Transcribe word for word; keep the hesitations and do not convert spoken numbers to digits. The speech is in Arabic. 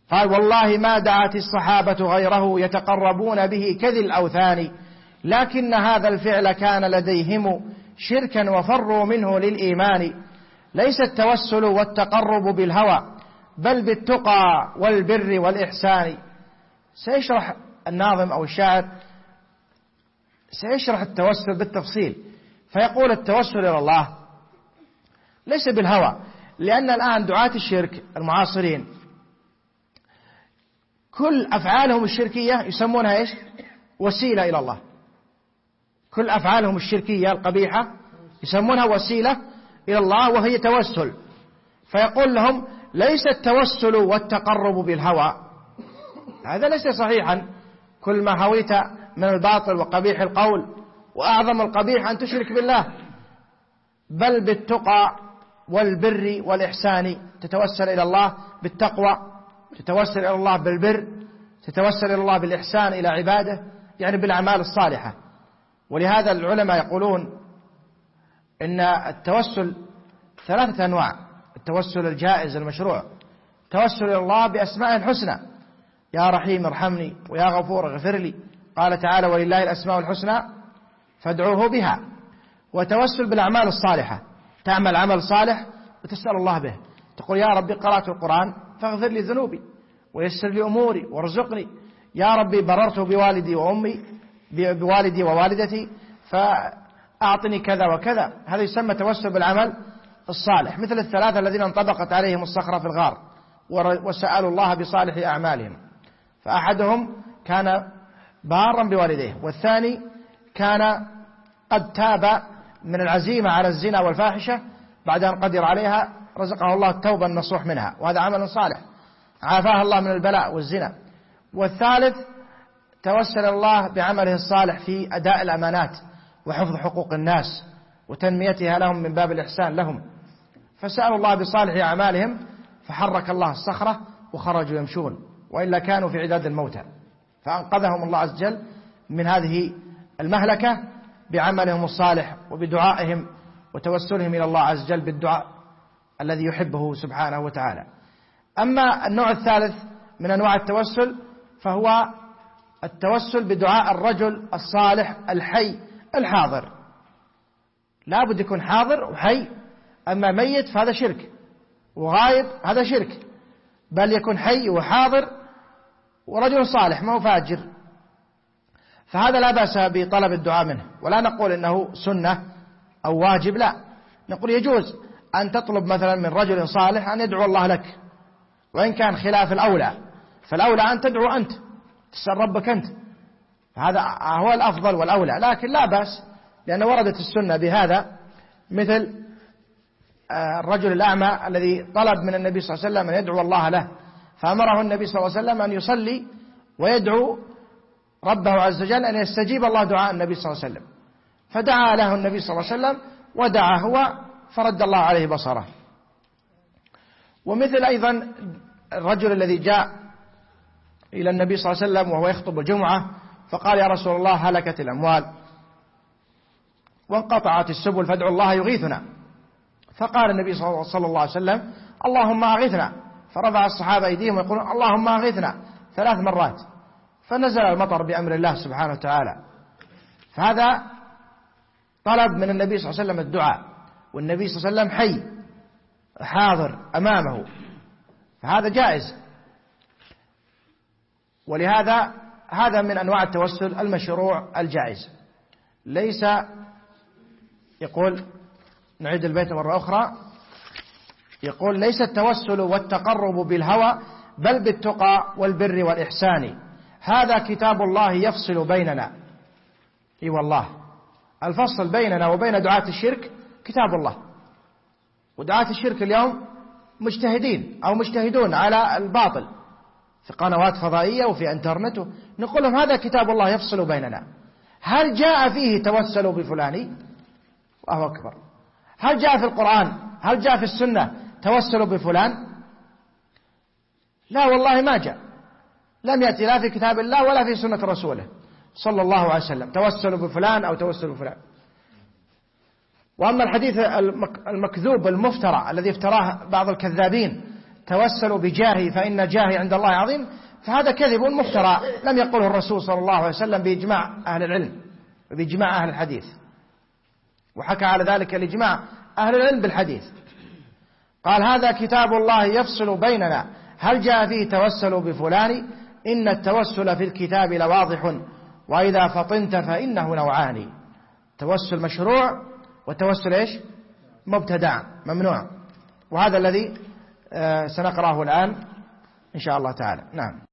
قال والله ما دعت الصحابة غيره يتقربون به كذي الأوثان، لكن هذا الفعل كان لديهم شركا وفروا منه للإيمان. ليس التوسل والتقرب بالهوى بل بالتقى والبر والإحسان. سيشرح الناظم أو الشاعر سيشرح التوسل بالتفصيل، فيقول التوسل إلى الله ليس بالهوى، لأن الآن دعاة الشرك المعاصرين كل أفعالهم الشركية يسمونها إيش؟ وسيلة إلى الله. كل أفعالهم الشركية القبيحة يسمونها وسيلة إلى الله وهي توسل. فيقول لهم ليس التوسل والتقرب بالهوى، هذا ليس صحيحا. كل ما هويت من الباطل وقبيح القول وأعظم القبيح أن تشرك بالله، بل بالتقى والبر والإحسان. تتوسل إلى الله بالتقوى، تتوسل إلى الله بالبر، تتوسل إلى الله بالإحسان إلى عباده، يعني بالأعمال الصالحة. ولهذا العلماء يقولون إن التوسل ثلاثة أنواع: التوسل الجائز المشروع، توسل إلى الله بأسماء الحسنى، يا رحيم ارحمني ويا غفور اغفر لي، قال تعالى ولله الأسماء الحسنى فادعوه بها. وتوسل بالأعمال الصالحة، تعمل عمل صالح وتسأل الله به، تقول يا ربي قرأت القرآن فاغفر لي ذنوبي ويسر لي أموري وارزقني، يا ربي بررت بوالدي وأمي بوالدي ووالدتي فأعطني كذا وكذا. هذا يسمى توسل بالعمل الصالح، مثل الثلاثة الذين انطبقت عليهم الصخرة في الغار وسألوا الله بصالح أعمالهم، فأحدهم كان بارا بوالديه، والثاني كان قد تاب من العزيمة على الزنا والفاحشة بعد أن قدر عليها، رزقه الله التوبة النصوح منها، وهذا عمل صالح عافاه الله من البلاء والزنا. والثالث توسل الله بعمله الصالح في أداء الأمانات وحفظ حقوق الناس وتنميتها لهم من باب الإحسان لهم، فسألوا الله بصالح أعمالهم فحرك الله الصخرة وخرجوا يمشون، وإلا كانوا في عداد الموتى، فأنقذهم الله عز وجل من هذه المهلكة بعملهم الصالح وبدعائهم وتوسلهم إلى الله عز وجل بالدعاء الذي يحبه سبحانه وتعالى. أما النوع الثالث من أنواع التوسل فهو التوسل بدعاء الرجل الصالح الحي الحاضر، لا بد يكون حاضر وحي. أما ميت فهذا شرك، وغائب هذا شرك، بل يكون حي وحاضر ورجل صالح ما هو فاجر، فهذا لا بأس بطلب الدعاء منه. ولا نقول إنه سنة أو واجب، لا، نقول يجوز أن تطلب مثلا من رجل صالح أن يدعو الله لك، وإن كان خلاف الأولى، فالأولى أن تدعو أنت، تسأل ربك أنت، هذا هو الأفضل والأولى، لكن لا بأس، لأن وردت السنة بهذا، مثل الرجل الأعمى الذي طلب من النبي صلى الله عليه وسلم أن يدعو الله له، فأمره النبي صلى الله عليه وسلم أن يصلي ويدعو ربه عز وجل أن يستجيب الله دعاء النبي صلى الله عليه وسلم، فدعا له النبي صلى الله عليه وسلم ودعا هو فرد الله عليه بصره. ومثل أيضا الرجل الذي جاء إلى النبي صلى الله عليه وسلم وهو يخطب الجمعة فقال يا رسول الله هلكت الأموال وانقطعت السبل فادعوا الله يغيثنا، فقال النبي صلى الله عليه وسلم اللهم أغثنا، فرفع الصحابة أيديهم ويقولون اللهم أغثنا ثلاث مرات، فنزل المطر بأمر الله سبحانه وتعالى. فهذا طلب من النبي صلى الله عليه وسلم الدعاء، والنبي صلى الله عليه وسلم حي حاضر أمامه، فهذا جائز. ولهذا هذا من أنواع التوسل المشروع الجائز. ليس يقول نعيد البيت مرة أخرى، يقول ليس التوسل والتقرب بالهوى بل بالتقى والبر والإحسان، هذا كتاب الله يفصل بيننا. اي والله الفصل بيننا وبين دعاة الشرك كتاب الله، ودعاة الشرك اليوم مجتهدين أو مجتهدون على الباطل في قنوات فضائية وفي انترنت، نقول لهم هذا كتاب الله يفصل بيننا. هل جاء فيه توسلوا بفلاني؟ الله أكبر. هل جاء في القرآن، هل جاء في السنة توسلوا بفلان؟ لا والله ما جاء، لم يأتي لا في كتاب الله ولا في سنة رسوله صلى الله عليه وسلم توسلوا بفلان أو توسلوا بفلان. وأما الحديث المكذوب المفترى الذي افتراه بعض الكذابين توسلوا بجاهي فإن جاهي عند الله عظيم، فهذا كذب مفترى لم يقله الرسول صلى الله عليه وسلم بإجماع أهل العلم وبإجماع أهل الحديث، وحكى على ذلك الإجماع أهل العلم بالحديث. قال هذا كتاب الله يفصل بيننا هل جاء فيه توسلوا بفلان، إن التوسل في الكتاب لواضح وإذا فطنت فإنه نوعان. توسل مشروع والتوسل إيش؟ مبتدع ممنوع، وهذا الذي سنقرأه الآن إن شاء الله تعالى. نعم.